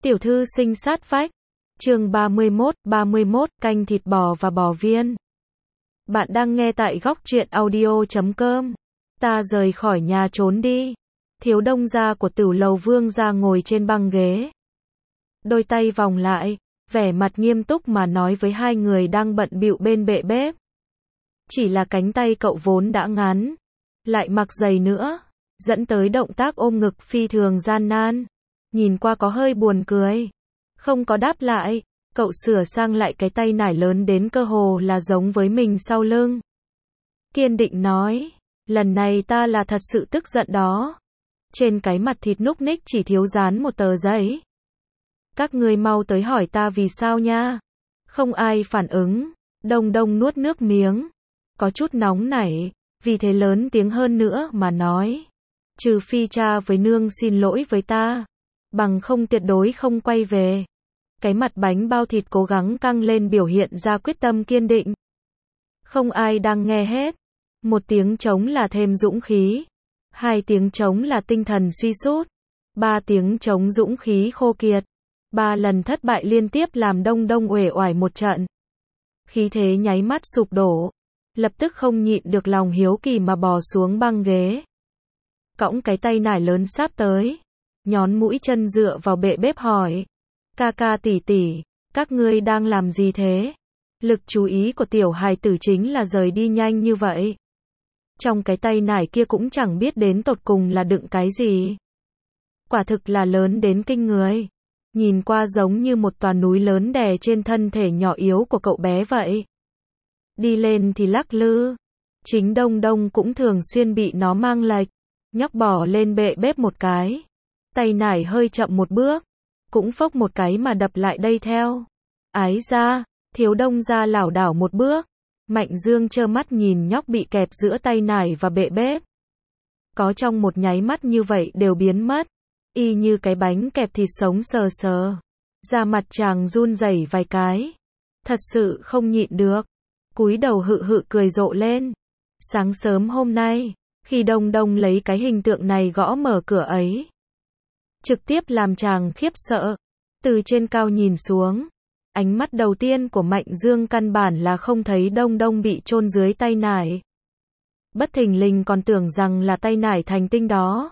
Tiểu thư sinh sát vách. Chương 31, canh thịt bò và bò viên. Bạn đang nghe tại góc truyện audio.com. Ta rời khỏi nhà trốn đi. Thiếu đông gia của Tử Lầu Vương gia ngồi trên băng ghế. Đôi tay vòng lại, vẻ mặt nghiêm túc mà nói với hai người đang bận bịu bên bệ bếp. Chỉ là cánh tay cậu vốn đã ngắn, lại mặc giày nữa, dẫn tới động tác ôm ngực phi thường gian nan. Nhìn qua có hơi buồn cười. Không có đáp lại, cậu sửa sang lại cái tay nải lớn đến cơ hồ là giống với mình sau lưng. Kiên định nói, lần này ta là thật sự tức giận đó. Trên cái mặt thịt núc ních chỉ thiếu dán một tờ giấy. Các ngươi mau tới hỏi ta vì sao nha. Không ai phản ứng, Đông Đông nuốt nước miếng. Có chút nóng nảy, vì thế lớn tiếng hơn nữa mà nói. Trừ phi cha với nương xin lỗi với ta, bằng không tuyệt đối không quay về. Cái mặt bánh bao thịt cố gắng căng lên biểu hiện ra quyết tâm kiên định. Không ai đang nghe hết. Một tiếng trống là thêm dũng khí. Hai tiếng trống là tinh thần suy sút. Ba tiếng trống dũng khí khô kiệt. Ba lần thất bại liên tiếp làm Đông Đông uể oải một trận. Khí thế nháy mắt sụp đổ. Lập tức không nhịn được lòng hiếu kỳ mà bò xuống băng ghế. Cõng cái tay nải lớn sắp tới. Nhón mũi chân dựa vào bệ bếp hỏi. Ca ca tỷ tỷ, các ngươi đang làm gì thế? Lực chú ý của tiểu hài tử chính là rời đi nhanh như vậy. Trong cái tay nải kia cũng chẳng biết đến tột cùng là đựng cái gì. Quả thực là lớn đến kinh người. Nhìn qua giống như một tòa núi lớn đè trên thân thể nhỏ yếu của cậu bé vậy. Đi lên thì lắc lư. Chính Đông Đông cũng thường xuyên bị nó mang lệch. Nhóc bỏ lên bệ bếp một cái. Tay nải hơi chậm một bước. Cũng phốc một cái mà đập lại đây theo. Ái ra, thiếu đông ra lảo đảo một bước. Mạnh Dương trơ mắt nhìn nhóc bị kẹp giữa tay nải và bệ bếp. Có trong một nháy mắt như vậy đều biến mất. Y như cái bánh kẹp thịt sống sờ sờ. Da mặt chàng run rẩy vài cái. Thật sự không nhịn được. Cúi đầu hự hự cười rộ lên. Sáng sớm hôm nay, khi Đông Đông lấy cái hình tượng này gõ mở cửa ấy, trực tiếp làm chàng khiếp sợ. Từ trên cao nhìn xuống, ánh mắt đầu tiên của Mạnh Dương căn bản là không thấy Đông Đông bị chôn dưới tay nải. Bất thình lình còn tưởng rằng là tay nải thành tinh đó.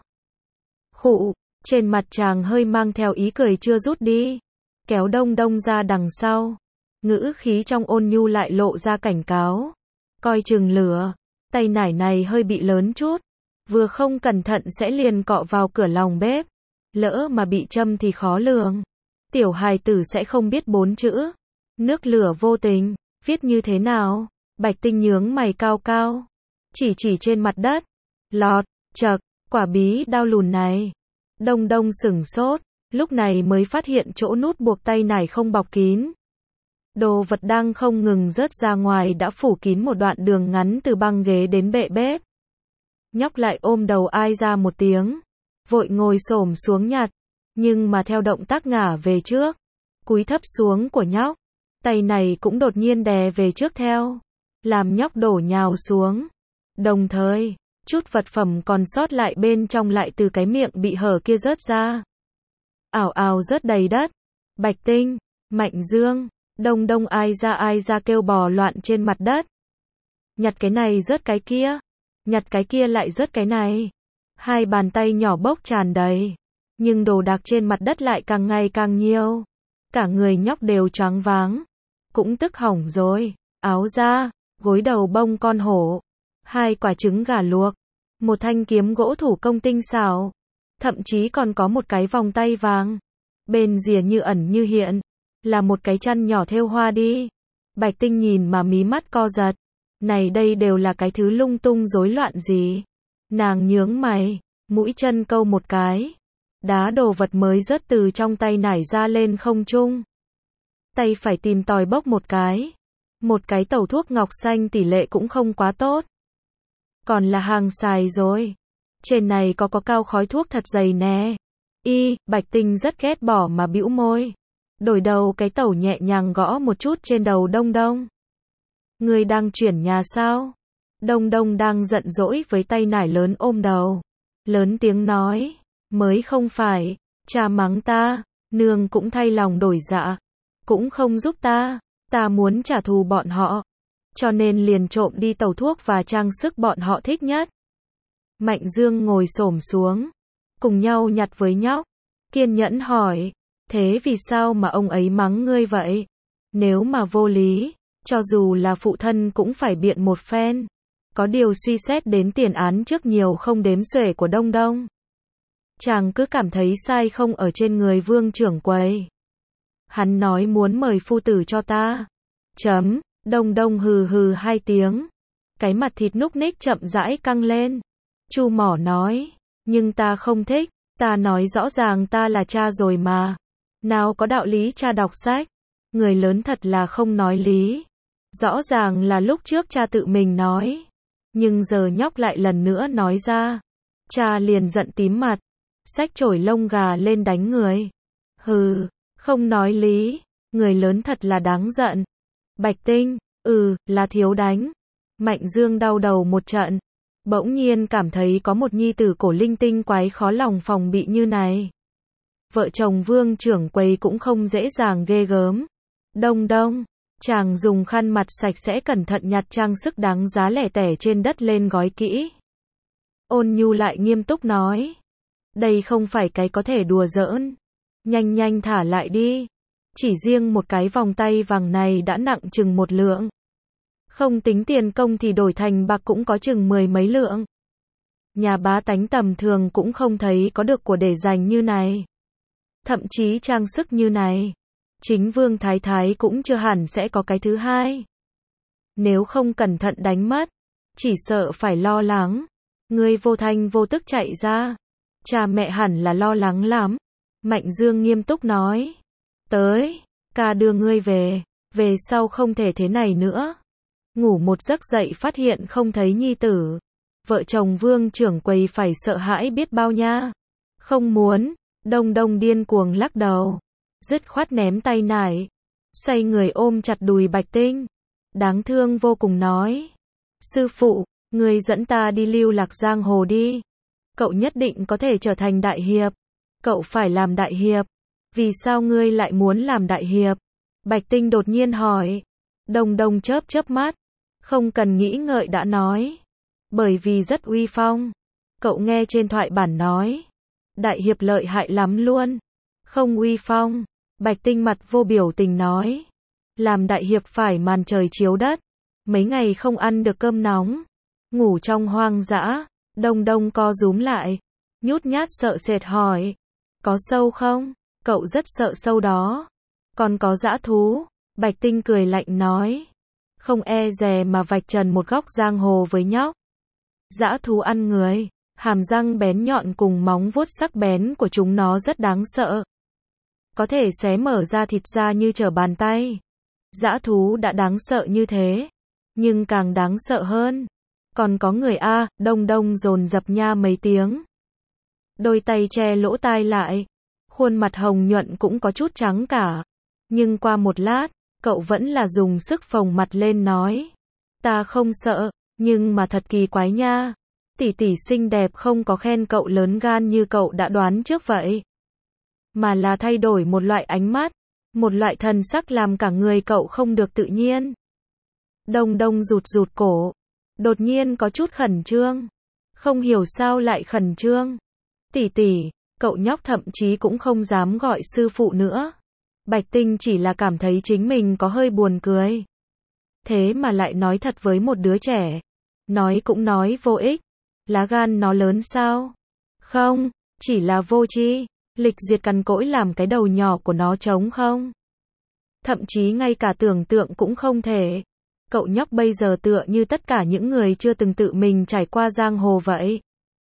Khụ, trên mặt chàng hơi mang theo ý cười chưa rút đi. Kéo Đông Đông ra đằng sau. Ngữ khí trong ôn nhu lại lộ ra cảnh cáo. Coi chừng lửa, tay nải này hơi bị lớn chút. Vừa không cẩn thận sẽ liền cọ vào cửa lòng bếp. Lỡ mà bị châm thì khó lường. Tiểu hài tử sẽ không biết 4 chữ. Nước lửa vô tình, viết như thế nào? Bạch Tinh nhướng mày cao cao. Chỉ trên mặt đất. Lọt, chậc, quả bí đao lùn này. Đông Đông sửng sốt, lúc này mới phát hiện chỗ nút buộc tay nải không bọc kín. Đồ vật đang không ngừng rớt ra ngoài đã phủ kín một đoạn đường ngắn từ băng ghế đến bệ bếp. Nhóc lại ôm đầu ai ra một tiếng. Vội ngồi xổm xuống nhặt, nhưng mà theo động tác ngả về trước, cúi thấp xuống của nhóc, tay này cũng đột nhiên đè về trước theo, làm nhóc đổ nhào xuống. Đồng thời, chút vật phẩm còn sót lại bên trong lại từ cái miệng bị hở kia rớt ra. Ảo ảo rớt đầy đất. Bạch Tinh, Mạnh Dương, Đông Đông ai ra kêu bò loạn trên mặt đất. Nhặt cái này rớt cái kia, nhặt cái kia lại rớt cái này. Hai bàn tay nhỏ bốc tràn đầy, nhưng đồ đạc trên mặt đất lại càng ngày càng nhiều. Cả người nhóc đều choáng váng, cũng tức hỏng rồi. Áo da, gối đầu bông con hổ, 2 quả trứng gà luộc, một thanh kiếm gỗ thủ công tinh xảo, thậm chí còn có một cái vòng tay vàng. Bên rìa như ẩn như hiện, là một cái chăn nhỏ thêu hoa đi. Bạch Tinh nhìn mà mí mắt co giật. Này đây đều là cái thứ lung tung rối loạn gì? Nàng nhướng mày, mũi chân câu một cái. Đá đồ vật mới rớt từ trong tay nải ra lên không trung. Tay phải tìm tòi bốc một cái. Một cái tẩu thuốc ngọc xanh tỷ lệ cũng không quá tốt. Còn là hàng xài rồi. Trên này có cao khói thuốc thật dày nè. Bạch Tinh rất ghét bỏ mà bĩu môi. Đổi đầu cái tẩu nhẹ nhàng gõ một chút trên đầu Đông Đông. Người đang chuyển nhà sao? Đông Đông đang giận dỗi với tay nải lớn ôm đầu. Lớn tiếng nói. Mới không phải. Cha mắng ta. Nương cũng thay lòng đổi dạ, cũng không giúp ta muốn trả thù bọn họ, cho nên liền trộm đi tẩu thuốc và trang sức bọn họ thích nhất. Mạnh Dương ngồi xổm xuống, cùng nhau nhặt với nhóc, kiên nhẫn hỏi, thế vì sao mà ông ấy mắng ngươi vậy? Nếu mà vô lý, cho dù là phụ thân cũng phải biện một phen. Có điều suy xét đến tiền án trước nhiều không đếm xuể của Đông Đông. Chàng cứ cảm thấy sai không ở trên người Vương trưởng quầy. Hắn nói muốn mời phu tử cho ta. Đông Đông hừ hừ 2 tiếng. Cái mặt thịt núc ních chậm rãi căng lên. Chu Mỏ nói, nhưng ta không thích, ta nói rõ ràng ta là cha rồi mà. Nào có đạo lý cha đọc sách. Người lớn thật là không nói lý. Rõ ràng là lúc trước cha tự mình nói. Nhưng giờ nhóc lại lần nữa nói ra. Cha liền giận tím mặt. Xách chổi lông gà lên đánh người. Hừ, không nói lý. Người lớn thật là đáng giận. Bạch Tinh, là thiếu đánh. Mạnh Dương đau đầu một trận. Bỗng nhiên cảm thấy có một nhi tử cổ linh tinh quái khó lòng phòng bị như này. Vợ chồng Vương trưởng quầy cũng không dễ dàng ghê gớm. Đông Đông, chàng dùng khăn mặt sạch sẽ cẩn thận nhặt trang sức đáng giá lẻ tẻ trên đất lên gói kỹ. Ôn Nhu lại nghiêm túc nói. Đây không phải cái có thể đùa giỡn. Nhanh nhanh thả lại đi. Chỉ riêng một cái vòng tay vàng này đã nặng chừng 1 lượng. Không tính tiền công thì đổi thành bạc cũng có chừng 10 mấy lượng. Nhà bá tánh tầm thường cũng không thấy có được của để dành như này. Thậm chí trang sức như này. Chính Vương Thái Thái cũng chưa hẳn sẽ có cái thứ hai. Nếu không cẩn thận đánh mất, chỉ sợ phải lo lắng. Ngươi vô thanh vô tức chạy ra. Cha mẹ hẳn là lo lắng lắm. Mạnh Dương nghiêm túc nói. Tới, ca đưa ngươi về sau không thể thế này nữa. Ngủ một giấc dậy phát hiện không thấy nhi tử. Vợ chồng Vương trưởng quầy phải sợ hãi biết bao nha. Không muốn, Đông Đông điên cuồng lắc đầu. Dứt khoát ném tay nải. Xoay người ôm chặt đùi Bạch Tinh. Đáng thương vô cùng nói. Sư phụ, ngươi dẫn ta đi lưu lạc giang hồ đi. Cậu nhất định có thể trở thành đại hiệp. Cậu phải làm đại hiệp. Vì sao ngươi lại muốn làm đại hiệp? Bạch Tinh đột nhiên hỏi. Đông Đông chớp chớp mắt. Không cần nghĩ ngợi đã nói. Bởi vì rất uy phong. Cậu nghe trên thoại bản nói. Đại hiệp lợi hại lắm luôn. Không uy phong. Bạch Tinh mặt vô biểu tình nói. Làm đại hiệp phải màn trời chiếu đất. Mấy ngày không ăn được cơm nóng. Ngủ trong hoang dã. Đông Đông co rúm lại. Nhút nhát sợ sệt hỏi. Có sâu không? Cậu rất sợ sâu đó. Còn có dã thú. Bạch Tinh cười lạnh nói. Không e dè mà vạch trần một góc giang hồ với nhóc. Dã thú ăn người. Hàm răng bén nhọn cùng móng vuốt sắc bén của chúng nó rất đáng sợ. Có thể xé mở ra thịt ra như trở bàn tay. Dã thú đã đáng sợ như thế. Nhưng càng đáng sợ hơn. Còn có người a, Đông Đông dồn dập nha mấy tiếng. Đôi tay che lỗ tai lại. Khuôn mặt hồng nhuận cũng có chút trắng cả. Nhưng qua một lát, cậu vẫn là dùng sức phồng mặt lên nói. Ta không sợ, nhưng mà thật kỳ quái nha. Tỷ tỷ xinh đẹp không có khen cậu lớn gan như cậu đã đoán trước vậy. Mà là thay đổi một loại ánh mắt. Một loại thần sắc làm cả người cậu không được tự nhiên. Đông Đông rụt rụt cổ. Đột nhiên có chút khẩn trương. Không hiểu sao lại khẩn trương. Tỷ tỷ, cậu nhóc thậm chí cũng không dám gọi sư phụ nữa. Bạch Tinh chỉ là cảm thấy chính mình có hơi buồn cười. Thế mà lại nói thật với một đứa trẻ. Nói cũng nói vô ích. Lá gan nó lớn sao? Không, chỉ là vô tri. Lịch diệt cằn cỗi làm cái đầu nhỏ của nó trống không. Thậm chí ngay cả tưởng tượng cũng không thể. Cậu nhóc bây giờ tựa như tất cả những người chưa từng tự mình trải qua giang hồ vậy.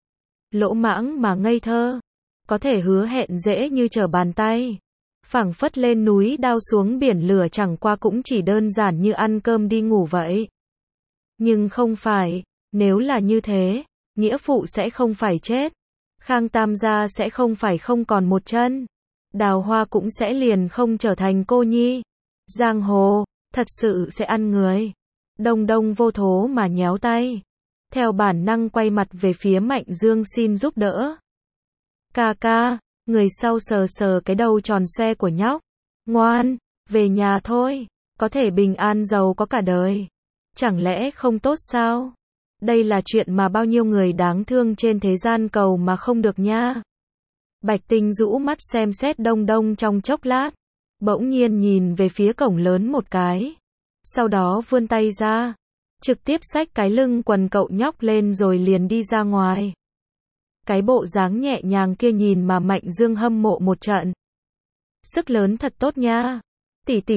Lỗ mãng mà ngây thơ. Có thể hứa hẹn dễ như trở bàn tay. Phảng phất lên núi đao xuống biển lửa chẳng qua cũng chỉ đơn giản như ăn cơm đi ngủ vậy. Nhưng không phải, nếu là như thế, nghĩa phụ sẽ không phải chết. Khang Tam gia sẽ không phải không còn một chân. Đào Hoa cũng sẽ liền không trở thành cô nhi. Giang hồ, thật sự sẽ ăn người. Đông Đông vô thố mà nhéo tay. Theo bản năng quay mặt về phía Mạnh Dương xin giúp đỡ. Ca ca, Người sau sờ sờ cái đầu tròn xoe của nhóc. Ngoan, về nhà thôi, có thể bình an giàu có cả đời. Chẳng lẽ không tốt sao? Đây là chuyện mà bao nhiêu người đáng thương trên thế gian cầu mà không được nha. Bạch Tinh rũ mắt xem xét Đông Đông trong chốc lát, bỗng nhiên nhìn về phía cổng lớn một cái. Sau đó vươn tay ra, trực tiếp xách cái lưng quần cậu nhóc lên rồi liền đi ra ngoài. Cái bộ dáng nhẹ nhàng kia nhìn mà Mạnh Dương hâm mộ một trận. Sức lớn thật tốt nha. Tỷ tỷ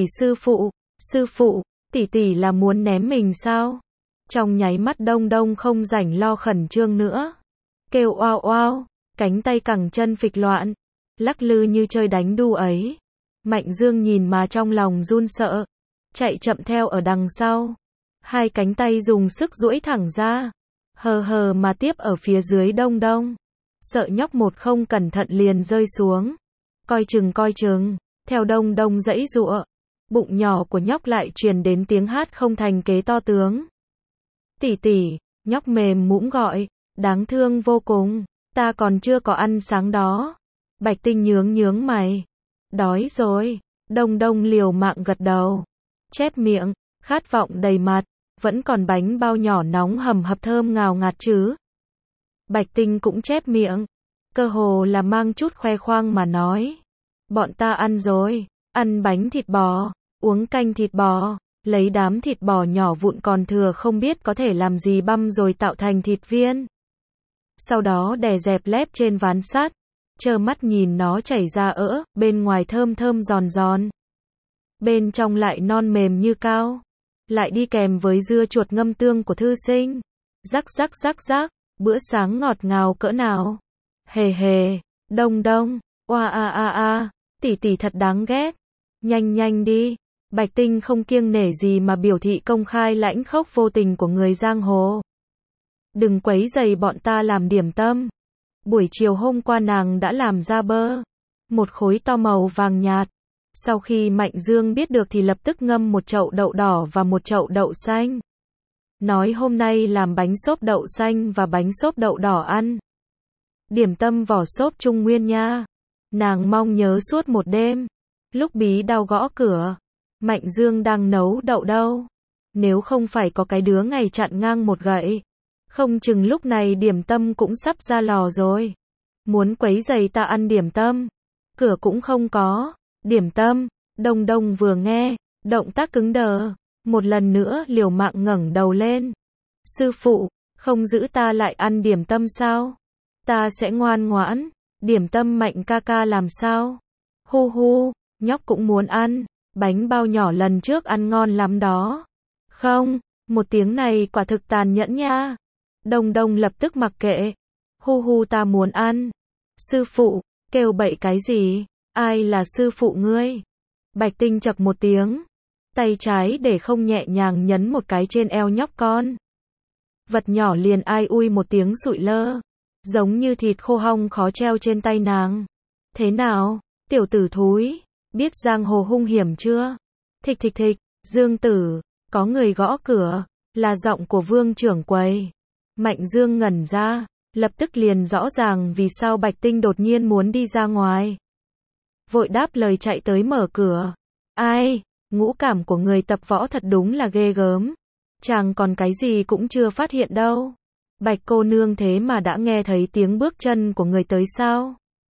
sư phụ, tỷ tỷ là muốn ném mình sao? Trong nháy mắt Đông Đông không rảnh lo khẩn trương nữa. Kêu oao oao, cánh tay cẳng chân phịch loạn, lắc lư như chơi đánh đu ấy. Mạnh Dương nhìn mà trong lòng run sợ, chạy chậm theo ở đằng sau. Hai cánh tay dùng sức duỗi thẳng ra, hờ hờ mà tiếp ở phía dưới Đông Đông. Sợ nhóc một không cẩn thận liền rơi xuống. Coi chừng, theo Đông Đông giãy giụa, bụng nhỏ của nhóc lại truyền đến tiếng hát không thành kế to tướng. Tỷ tỷ, nhóc mềm mũm gọi, đáng thương vô cùng, ta còn chưa có ăn sáng đó. Bạch Tinh nhướng mày. Đói rồi. Đông Đông liều mạng gật đầu, chép miệng, khát vọng đầy mặt, vẫn còn bánh bao nhỏ nóng hầm hập thơm ngào ngạt chứ. Bạch Tinh cũng chép miệng, cơ hồ là mang chút khoe khoang mà nói. Bọn ta ăn rồi, ăn bánh thịt bò, uống canh thịt bò, lấy đám thịt bò nhỏ vụn còn thừa không biết có thể làm gì băm rồi tạo thành thịt viên. Sau đó đè dẹp lép trên ván sắt, trơ mắt nhìn nó chảy ra bên ngoài thơm thơm giòn giòn. Bên trong lại non mềm như cao, lại đi kèm với dưa chuột ngâm tương của thư sinh. Rắc, bữa sáng ngọt ngào cỡ nào. Hề hề, Đông Đông, oa tỷ tỷ thật đáng ghét. Nhanh đi. Bạch Tinh không kiêng nể gì mà biểu thị công khai lãnh khốc vô tình của người giang hồ. Đừng quấy rầy bọn ta làm điểm tâm. Buổi chiều hôm qua nàng đã làm ra một khối to màu vàng nhạt. Sau khi Mạnh Dương biết được thì lập tức ngâm một chậu đậu đỏ và một chậu đậu xanh. Nói hôm nay làm bánh xốp đậu xanh và bánh xốp đậu đỏ ăn. Điểm tâm vỏ xốp Trung Nguyên nha. Nàng mong nhớ suốt một đêm. Lúc bí đao gõ cửa, Mạnh Dương đang nấu đậu đâu. Nếu không phải có cái đứa ngày chặn ngang một gậy, không chừng lúc này điểm tâm cũng sắp ra lò rồi. Muốn quấy rầy ta ăn điểm tâm, cửa cũng không có. Điểm tâm. Đông Đông vừa nghe, động tác cứng đờ, một lần nữa liều mạng ngẩng đầu lên. Sư phụ, không giữ ta lại ăn điểm tâm sao? Ta sẽ ngoan ngoãn. Điểm tâm Mạnh ca ca làm sao? Hu, nhóc cũng muốn ăn. Bánh bao nhỏ lần trước ăn ngon lắm đó. Không, một tiếng này quả thực tàn nhẫn nha. Đông Đông lập tức mặc kệ. Hu, ta muốn ăn. Sư phụ, kêu bậy cái gì? Ai là sư phụ ngươi? Bạch Tinh chậc một tiếng, tay trái để không nhẹ nhàng nhấn một cái trên eo nhóc con. Vật nhỏ liền ai ui một tiếng sụi lơ, giống như thịt khô hong khó treo trên tay nàng. Thế nào, tiểu tử thúi, biết giang hồ hung hiểm chưa? Thịch, Dương tử, có người gõ cửa, là giọng của Vương trưởng quầy. Mạnh Dương ngẩn ra, lập tức liền rõ ràng vì sao Bạch Tinh đột nhiên muốn đi ra ngoài. Vội đáp lời chạy tới mở cửa. Ai, ngũ cảm của người tập võ thật đúng là ghê gớm. Chàng còn cái gì cũng chưa phát hiện đâu. Bạch cô nương thế mà đã nghe thấy tiếng bước chân của người tới sao?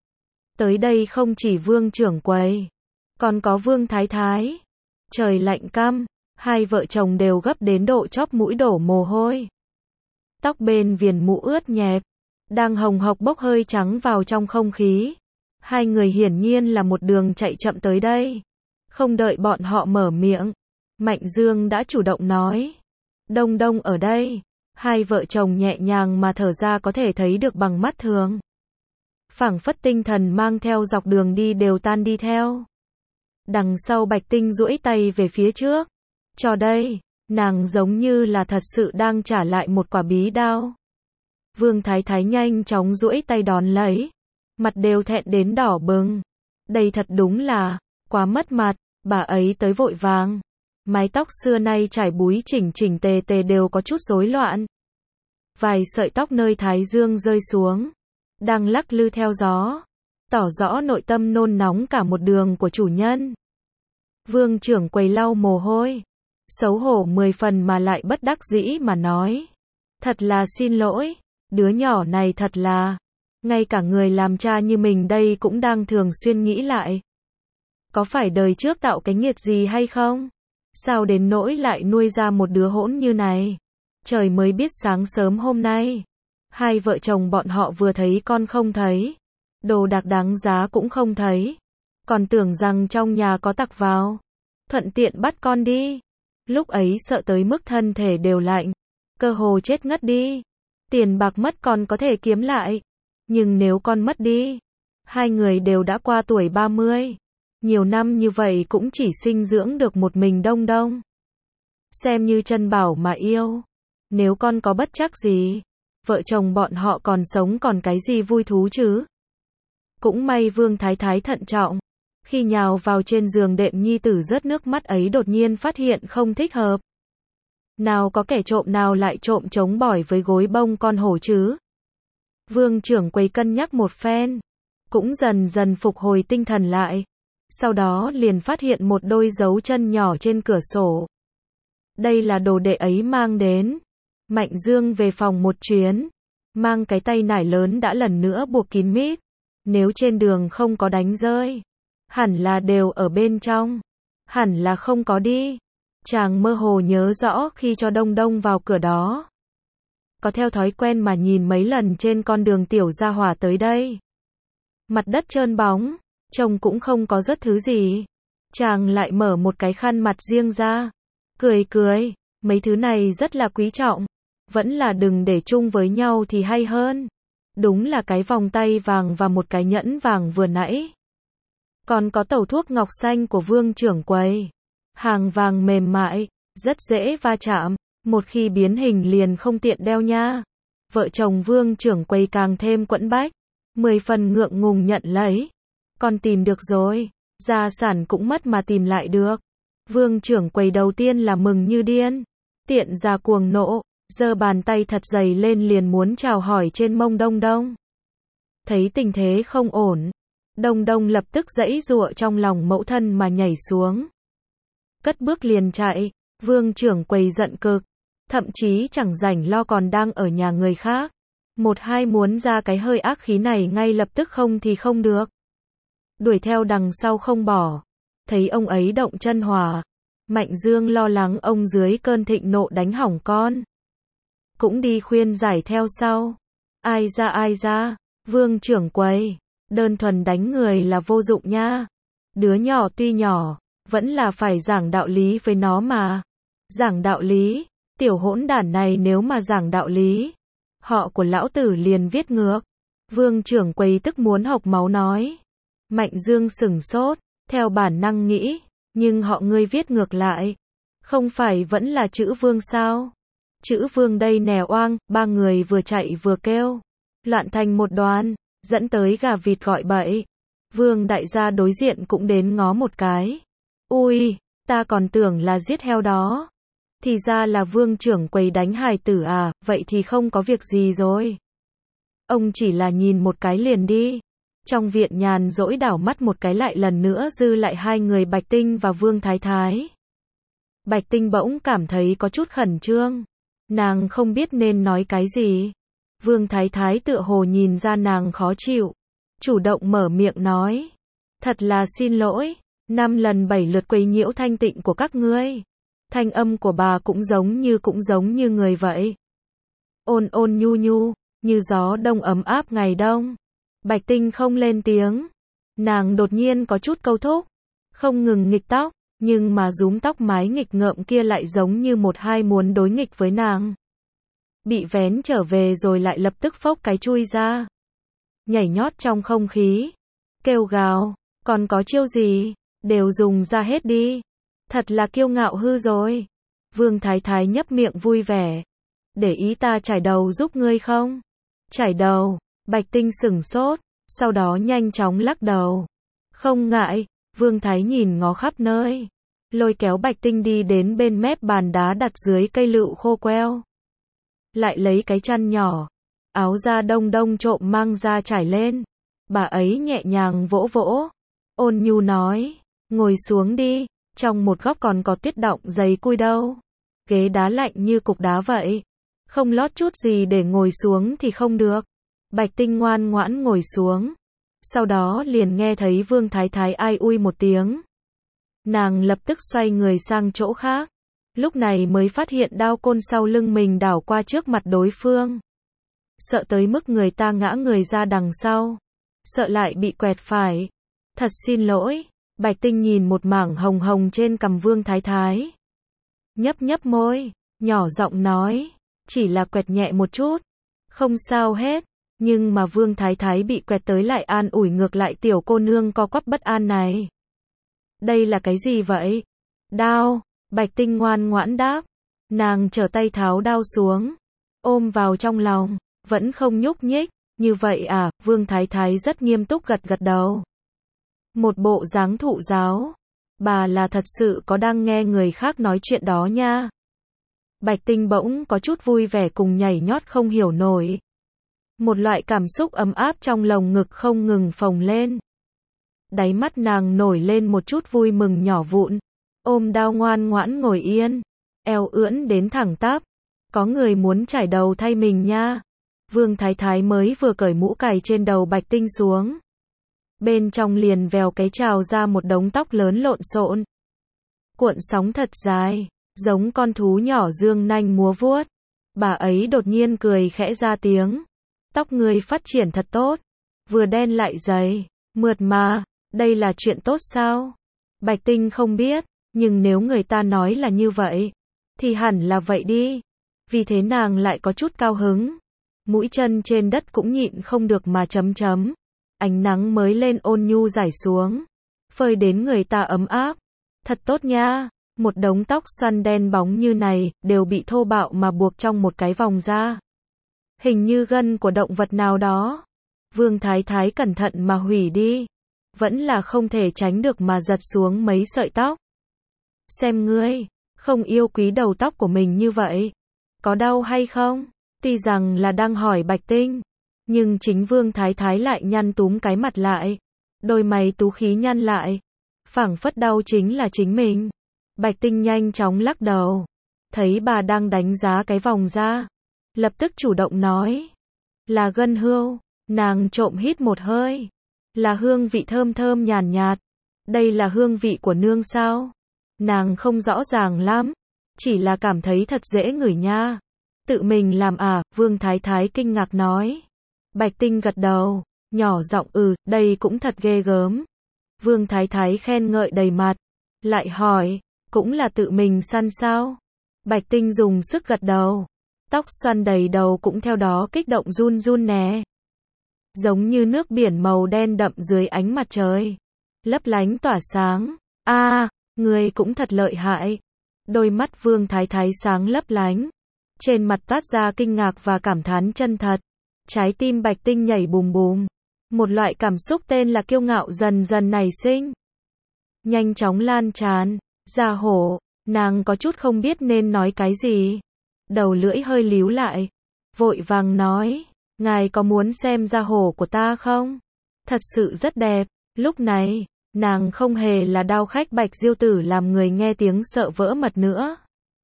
Tới đây không chỉ Vương trưởng quầy, còn có Vương thái thái. Trời lạnh căm, hai vợ chồng đều gấp đến độ chóp mũi đổ mồ hôi. Tóc bên viền mũ ướt nhẹp, đang hồng hộc bốc hơi trắng vào trong không khí. Hai người hiển nhiên là một đường chạy chậm tới đây. Không đợi bọn họ mở miệng, Mạnh Dương đã chủ động nói. Đông Đông ở đây. Hai vợ chồng nhẹ nhàng mà thở ra có thể thấy được bằng mắt thường. Phảng phất tinh thần mang theo dọc đường đi đều tan đi theo. Đằng sau Bạch Tinh duỗi tay về phía trước. Cho đây, nàng giống như là thật sự đang trả lại một quả bí đao. Vương thái thái nhanh chóng duỗi tay đón lấy. Mặt đều thẹn đến đỏ bừng. Đây thật đúng là quá mất mặt, bà ấy tới vội vàng. Mái tóc xưa nay trải búi chỉnh tề đều có chút rối loạn. Vài sợi tóc nơi thái dương rơi xuống, đang lắc lư theo gió. tỏ rõ nội tâm nôn nóng cả một đường của chủ nhân. Vương trưởng quầy lau mồ hôi, xấu hổ 10 phần mà lại bất đắc dĩ mà nói. Thật là xin lỗi, đứa nhỏ này thật là, ngay cả người làm cha như mình đây cũng đang thường xuyên nghĩ lại. Có phải đời trước tạo cái nghiệt gì hay không? Sao đến nỗi lại nuôi ra một đứa hỗn như này? Trời mới biết sáng sớm hôm nay. Hai vợ chồng bọn họ vừa thấy con không thấy. Đồ đạc đáng giá cũng không thấy. Còn tưởng rằng trong nhà có tặc vào. Thuận tiện bắt con đi. Lúc ấy sợ tới mức thân thể đều lạnh. Cơ hồ chết ngất đi. Tiền bạc mất còn có thể kiếm lại. Nhưng nếu con mất đi, hai người đều đã qua tuổi 30. Nhiều năm như vậy cũng chỉ sinh dưỡng được một mình Đông Đông. Xem như chân bảo mà yêu. Nếu con có bất trắc gì, vợ chồng bọn họ còn sống còn cái gì vui thú chứ. Cũng may Vương Thái Thái thận trọng. Khi nhào vào trên giường đệm nhi tử rớt nước mắt ấy đột nhiên phát hiện không thích hợp. Nào có kẻ trộm nào lại trộm chống bỏi với gối bông con hổ chứ. Vương trưởng quầy cân nhắc một phen, cũng dần dần phục hồi tinh thần lại. Sau đó liền phát hiện một đôi dấu chân nhỏ trên cửa sổ. Đây là đồ đệ ấy mang đến. Mạnh Dương về phòng một chuyến, mang cái tay nải lớn đã lần nữa buộc kín mít. Nếu trên đường không có đánh rơi, hẳn là đều ở bên trong. Hẳn là không có đi. Chàng mơ hồ nhớ rõ khi cho Đông Đông vào cửa đó. Có theo thói quen mà nhìn mấy lần trên con đường tiểu gia hỏa tới đây. Mặt đất trơn bóng, trông cũng không có rất thứ gì. Chàng lại mở một cái khăn mặt riêng ra. Cười cười, mấy thứ này rất là quý trọng. Vẫn là đừng để chung với nhau thì hay hơn. Đúng là cái vòng tay vàng và một cái nhẫn vàng vừa nãy. Còn có tẩu thuốc ngọc xanh của Vương trưởng quầy. Hàng vàng mềm mại, rất dễ va chạm. Một khi biến hình liền không tiện đeo nha. Vợ chồng Vương trưởng quầy càng thêm quẫn bách. 10 phần ngượng ngùng nhận lấy. Con tìm được rồi. Gia sản cũng mất mà tìm lại được. Vương trưởng quầy đầu tiên là mừng như điên. Tiện ra cuồng nộ. Giơ bàn tay thật dày lên liền muốn chào hỏi trên mông Đông Đông. Thấy tình thế không ổn. Đông Đông lập tức giãy giụa trong lòng mẫu thân mà nhảy xuống. Cất bước liền chạy. Vương trưởng quầy giận cực. Thậm chí chẳng rảnh lo còn đang ở nhà người khác. Một hai muốn ra cái hơi ác khí này ngay lập tức không thì không được. Đuổi theo đằng sau không bỏ. Thấy ông ấy động chân hỏa. Mạnh Dương lo lắng ông dưới cơn thịnh nộ đánh hỏng con. Cũng đi khuyên giải theo sau. Ai ra, Vương trưởng quầy. Đơn thuần đánh người là vô dụng nha. Đứa nhỏ tuy nhỏ, vẫn là phải giảng đạo lý với nó mà. Giảng đạo lý. Tiểu hỗn đản này nếu mà giảng đạo lý, họ của lão tử liền viết ngược. Vương trưởng quầy tức muốn hộc máu nói. Mạnh Dương sửng sốt, theo bản năng nghĩ, nhưng họ ngươi viết ngược lại. Không phải vẫn là chữ Vương sao? Chữ Vương đây nè oang, ba người vừa chạy vừa kêu. Loạn thành một đoàn, dẫn tới gà vịt gọi bậy. Vương đại gia đối diện cũng đến ngó một cái. Ui, ta còn tưởng là giết heo đó. Thì ra là Vương trưởng quầy đánh hài tử à, vậy thì không có việc gì rồi. Ông chỉ là nhìn một cái liền đi. Trong viện nhàn rỗi đảo mắt một cái lại lần nữa dư lại hai người Bạch Tinh và Vương Thái Thái. Bạch Tinh bỗng cảm thấy có chút khẩn trương. Nàng không biết nên nói cái gì. Vương Thái Thái tựa hồ nhìn ra nàng khó chịu. Chủ động mở miệng nói. Thật là xin lỗi, 5 lần 7 lượt quấy nhiễu thanh tịnh của các ngươi. Thanh âm của bà cũng giống như người vậy. Ôn ôn nhu nhu, như gió đông ấm áp ngày đông. Bạch Tinh không lên tiếng. Nàng đột nhiên có chút câu thúc. Không ngừng nghịch tóc, nhưng mà rúm tóc mái nghịch ngợm kia lại giống như một hai muốn đối nghịch với nàng. Bị vén trở về rồi lại lập tức phốc cái chui ra. Nhảy nhót trong không khí. Kêu gào, còn có chiêu gì, đều dùng ra hết đi. Thật là kiêu ngạo hư rồi. Vương Thái Thái nhấp miệng vui vẻ. Để ý ta chải đầu giúp ngươi không? Chải đầu, Bạch Tinh sửng sốt, sau đó nhanh chóng lắc đầu. Không ngại, Vương Thái nhìn ngó khắp nơi. Lôi kéo Bạch Tinh đi đến bên mép bàn đá đặt dưới cây lựu khô queo. Lại lấy cái chăn nhỏ, áo da Đông Đông trộm mang ra trải lên. Bà ấy nhẹ nhàng vỗ vỗ, ôn nhu nói, ngồi xuống đi, trong một góc còn có tuyết đọng giày cui đâu. Ghế đá lạnh như cục đá vậy, không lót chút gì để ngồi xuống thì không được. Bạch Tinh ngoan ngoãn ngồi xuống, sau đó liền nghe thấy Vương Thái Thái ai ui một tiếng. Nàng lập tức xoay người sang chỗ khác, lúc này mới phát hiện đao côn sau lưng mình đảo qua trước mặt đối phương. Sợ tới mức người ta ngã người ra đằng sau, sợ lại bị quẹt phải. Thật xin lỗi, Bạch Tinh nhìn một mảng hồng hồng trên cằm Vương Thái Thái. Nhấp nhấp môi, nhỏ giọng nói, chỉ là quẹt nhẹ một chút, không sao hết. Nhưng mà Vương Thái Thái bị quẹt tới lại an ủi ngược lại tiểu cô nương co quắp bất an này. Đây là cái gì vậy? Đao, Bạch Tinh ngoan ngoãn đáp. Nàng trở tay tháo đao xuống, ôm vào trong lòng, vẫn không nhúc nhích. Như vậy à? Vương Thái Thái rất nghiêm túc gật gật đầu. Một bộ dáng thụ giáo. Bà là thật sự có đang nghe người khác nói chuyện đó nha. Bạch Tinh bỗng có chút vui vẻ cùng nhảy nhót không hiểu nổi. Một loại cảm xúc ấm áp trong lồng ngực không ngừng phồng lên. Đáy mắt nàng nổi lên một chút vui mừng nhỏ vụn. Ôm đao ngoan ngoãn ngồi yên, eo ưỡn đến thẳng tắp. Có người muốn trải đầu thay mình nha. Vương Thái Thái mới vừa cởi mũ cài trên đầu Bạch Tinh xuống. Bên trong liền vèo cái trào ra một đống tóc lớn lộn xộn. Cuộn sóng thật dài, giống con thú nhỏ dương nanh múa vuốt. Bà ấy đột nhiên cười khẽ ra tiếng. Tóc người phát triển thật tốt, vừa đen lại dày, mượt mà, đây là chuyện tốt sao? Bạch Tinh không biết, nhưng nếu người ta nói là như vậy, thì hẳn là vậy đi. Vì thế nàng lại có chút cao hứng. Mũi chân trên đất cũng nhịn không được mà chấm chấm. Ánh nắng mới lên ôn nhu rải xuống, phơi đến người ta ấm áp. Thật tốt nha, một đống tóc xoăn đen bóng như này, đều bị thô bạo mà buộc trong một cái vòng ra. Hình như gân của động vật nào đó. Vương Thái Thái cẩn thận mà hủy đi. Vẫn là không thể tránh được mà giật xuống mấy sợi tóc. Xem ngươi, không yêu quý đầu tóc của mình như vậy. Có đau hay không? Tuy rằng là đang hỏi Bạch Tinh, nhưng chính Vương Thái Thái lại nhăn túm cái mặt lại. Đôi mày tú khí nhăn lại. Phảng phất đau chính là chính mình. Bạch Tinh nhanh chóng lắc đầu. Thấy bà đang đánh giá cái vòng ra. Lập tức chủ động nói. Là gân hươu. Nàng trộm hít một hơi. Là hương vị thơm thơm nhàn nhạt. Đây là hương vị của nương sao? Nàng không rõ ràng lắm. Chỉ là cảm thấy thật dễ ngửi nha. Tự mình làm à? Vương Thái Thái kinh ngạc nói. Bạch Tinh gật đầu. Nhỏ giọng đây cũng thật ghê gớm. Vương Thái Thái khen ngợi đầy mặt. Lại hỏi. Cũng là tự mình săn sao? Bạch Tinh dùng sức gật đầu. Tóc xoăn đầy đầu cũng theo đó kích động run run nè. Giống như nước biển màu đen đậm dưới ánh mặt trời. Lấp lánh tỏa sáng. Người cũng thật lợi hại. Đôi mắt Vương Thái Thái sáng lấp lánh. Trên mặt toát ra kinh ngạc và cảm thán chân thật. Trái tim Bạch Tinh nhảy bùm bùm. Một loại cảm xúc tên là kiêu ngạo dần dần nảy sinh. Nhanh chóng lan tràn. Ra hổ. Nàng có chút không biết nên nói cái gì. Đầu lưỡi hơi líu lại. Vội vàng nói. Ngài có muốn xem da hổ của ta không? Thật sự rất đẹp. Lúc này, nàng không hề là đao khách Bạch Diêu Tử làm người nghe tiếng sợ vỡ mật nữa.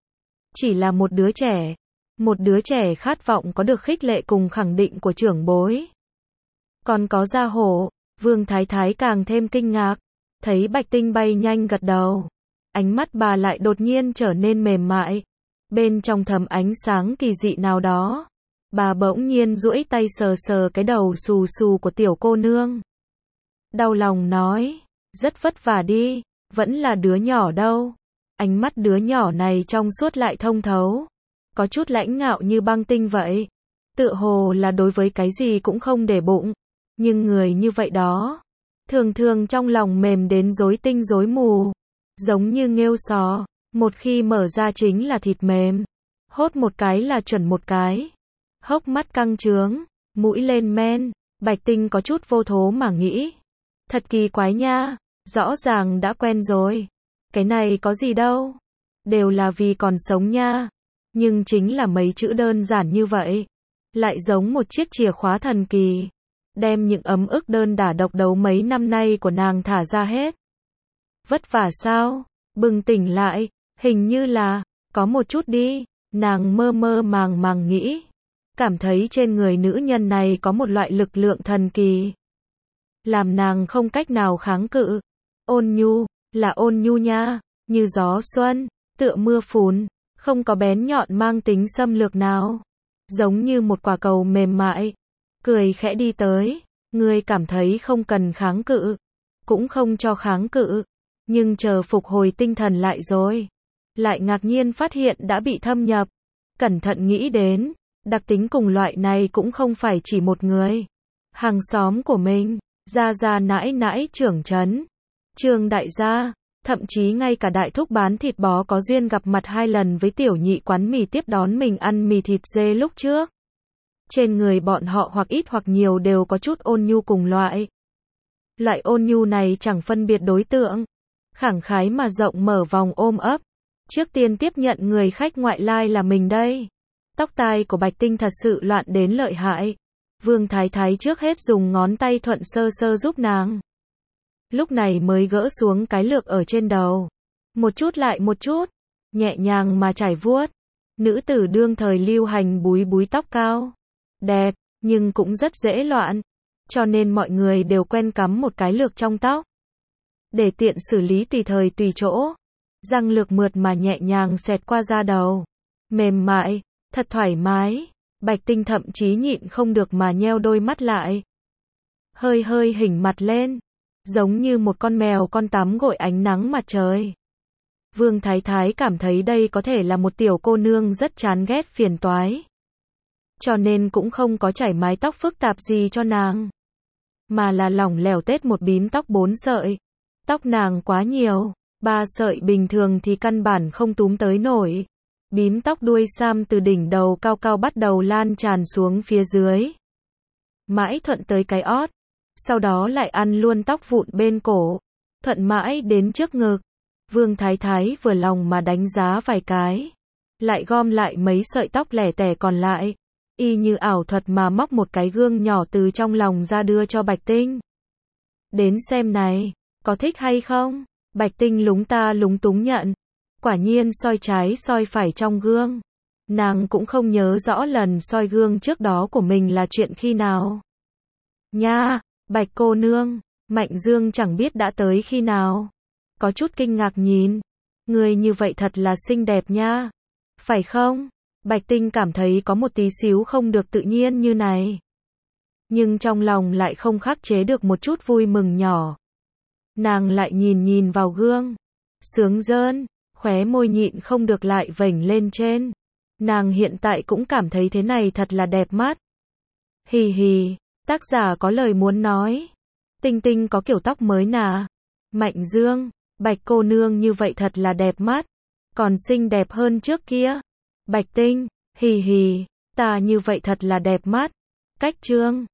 Chỉ là một đứa trẻ. Một đứa trẻ khát vọng có được khích lệ cùng khẳng định của trưởng bối. Còn có da hổ, Vương Thái Thái càng thêm kinh ngạc. Thấy Bạch Tinh bay nhanh gật đầu. Ánh mắt bà lại đột nhiên trở nên mềm mại. Bên trong thầm ánh sáng kỳ dị nào đó. Bà bỗng nhiên duỗi tay sờ sờ cái đầu xù xù của tiểu cô nương. Đau lòng nói. Rất vất vả đi. Vẫn là đứa nhỏ đâu. Ánh mắt đứa nhỏ này trong suốt lại thông thấu. Có chút lãnh ngạo như băng tinh vậy. Tựa hồ là đối với cái gì cũng không để bụng. Nhưng người như vậy đó. Thường thường trong lòng mềm đến rối tinh rối mù. Giống như nghêu sò. Một khi mở ra chính là thịt mềm. Hốt một cái là chuẩn một cái. Hốc mắt căng trướng. Mũi lên men. Bạch Tinh có chút vô thố mà nghĩ. Thật kỳ quái nha. Rõ ràng đã quen rồi. Cái này có gì đâu. Đều là vì còn sống nha. Nhưng chính là mấy chữ đơn giản như vậy. Lại giống một chiếc chìa khóa thần kỳ. đem những ấm ức đơn đả độc đấu mấy năm nay của nàng thả ra hết. Vất vả sao? Bừng tỉnh lại, hình như là, có một chút đi, nàng mơ mơ màng màng nghĩ. Cảm thấy trên người nữ nhân này có một loại lực lượng thần kỳ. Làm nàng không cách nào kháng cự. Ôn nhu, là ôn nhu nha, như gió xuân, tựa mưa phùn, không có bén nhọn mang tính xâm lược nào. Giống như một quả cầu mềm mại, cười khẽ đi tới, ngươi cảm thấy không cần kháng cự, cũng không cho kháng cự, nhưng chờ phục hồi tinh thần lại rồi, lại ngạc nhiên phát hiện đã bị thâm nhập. Cẩn thận nghĩ đến, đặc tính cùng loại này cũng không phải chỉ một người. Hàng xóm của mình, gia gia nãi nãi trưởng trấn, Trương đại gia, thậm chí ngay cả đại thúc bán thịt bò có duyên gặp mặt 2 lần với tiểu nhị quán mì tiếp đón mình ăn mì thịt dê lúc trước. Trên người bọn họ hoặc ít hoặc nhiều đều có chút ôn nhu cùng loại. Loại ôn nhu này chẳng phân biệt đối tượng, khẳng khái mà rộng mở vòng ôm ấp. Trước tiên tiếp nhận người khách ngoại lai là mình đây. Tóc tai của Bạch Tinh thật sự loạn đến lợi hại. Vương Thái Thái trước hết dùng ngón tay thuận sơ sơ giúp nàng. Lúc này mới gỡ xuống cái lược ở trên đầu. Một chút lại một chút, nhẹ nhàng mà trải vuốt. Nữ tử đương thời lưu hành búi búi tóc cao. Đẹp, nhưng cũng rất dễ loạn. Cho nên mọi người đều quen cắm một cái lược trong tóc. Để tiện xử lý tùy thời tùy chỗ. Răng lược mượt mà nhẹ nhàng xẹt qua da đầu. Mềm mại, thật thoải mái. Bạch Tinh thậm chí nhịn không được mà nheo đôi mắt lại. Hơi hơi hỉnh mặt lên. Giống như một con mèo con tắm gội ánh nắng mặt trời. Vương Thái Thái cảm thấy đây có thể là một tiểu cô nương rất chán ghét phiền toái. Cho nên cũng không có chải mái tóc phức tạp gì cho nàng. Mà là lỏng lẻo tết một bím tóc 4 sợi. Tóc nàng quá nhiều, 3 sợi bình thường thì căn bản không túm tới nổi. Bím tóc đuôi sam từ đỉnh đầu cao cao bắt đầu lan tràn xuống phía dưới. Mãi thuận tới cái ót. Sau đó lại ăn luôn tóc vụn bên cổ. Thuận mãi đến trước ngực. Vương Thái Thái vừa lòng mà đánh giá vài cái. Lại gom lại mấy sợi tóc lẻ tẻ còn lại. Y như ảo thuật mà móc một cái gương nhỏ từ trong lòng ra đưa cho Bạch Tinh. Đến xem này, có thích hay không? Bạch Tinh lúng ta lúng túng nhận. Quả nhiên soi trái soi phải trong gương. Nàng cũng không nhớ rõ lần soi gương trước đó của mình là chuyện khi nào. Nha, Bạch cô nương, Mạnh Dương chẳng biết đã tới khi nào. Có chút kinh ngạc nhìn. Người như vậy thật là xinh đẹp nha. Phải không? Bạch Tinh cảm thấy có một tí xíu không được tự nhiên như này. Nhưng trong lòng lại không khắc chế được một chút vui mừng nhỏ. Nàng lại nhìn vào gương. Sướng rơn, khóe môi nhịn không được lại vểnh lên trên. Nàng hiện tại cũng cảm thấy thế này thật là đẹp mắt. Hì hì, tác giả có lời muốn nói. Tinh Tinh có kiểu tóc mới nà. Mạnh Dương, Bạch cô nương như vậy thật là đẹp mắt. Còn xinh đẹp hơn trước kia. Bạch Tinh, hì hì, ta như vậy thật là đẹp mắt. Cách chương